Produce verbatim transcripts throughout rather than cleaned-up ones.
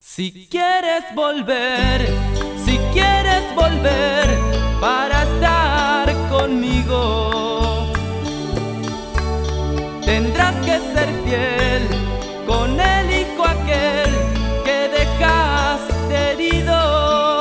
Si quieres volver, si quieres volver para estar conmigo, tendrás que ser fiel con el hijo aquel que dejaste herido.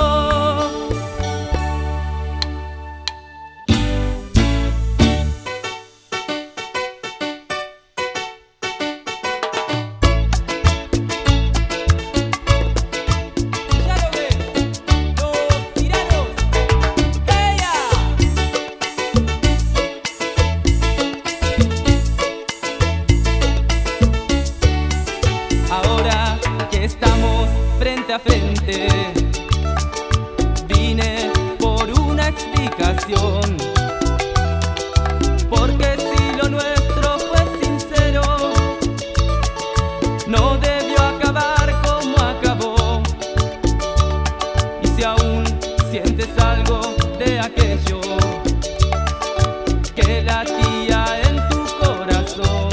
Estamos frente a frente, vine por una explicación, porque si lo nuestro fue sincero, no debió acabar como acabó. Y si aún sientes algo de aquello que latía en tu corazón,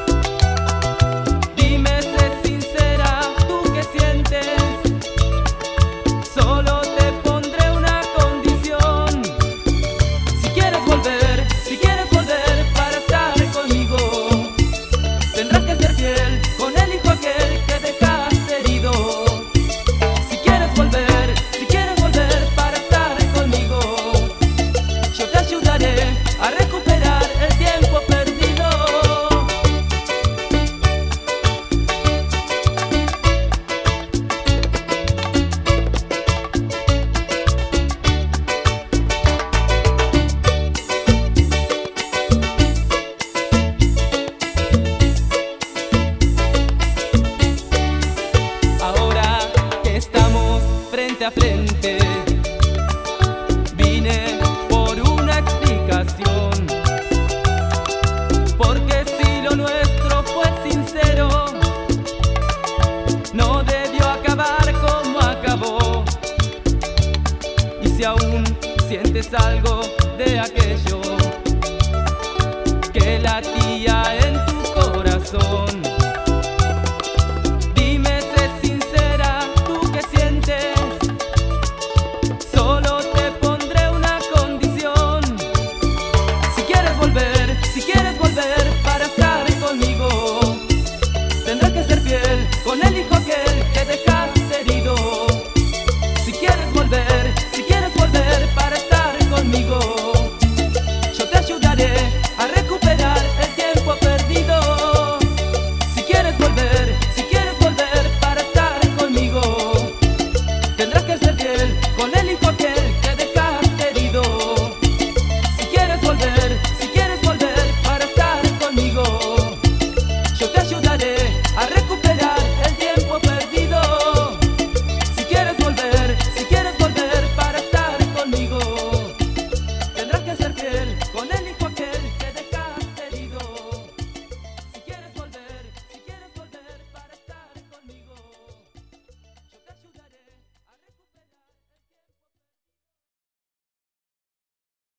solo te pondré una condición. Si quieres volver, si quieres volver para estar conmigo, tendrás que ser fiel con el hijo aquel que dejaste herido. Si quieres volver, si quieres volver para estar conmigo, yo te ayudaré a recuperar el tiempo perdido. Frente a frente, vine por una explicación, porque si lo nuestro fue sincero, no debió acabar como acabó. Y si aún sientes algo de aquello que latía en tu corazón,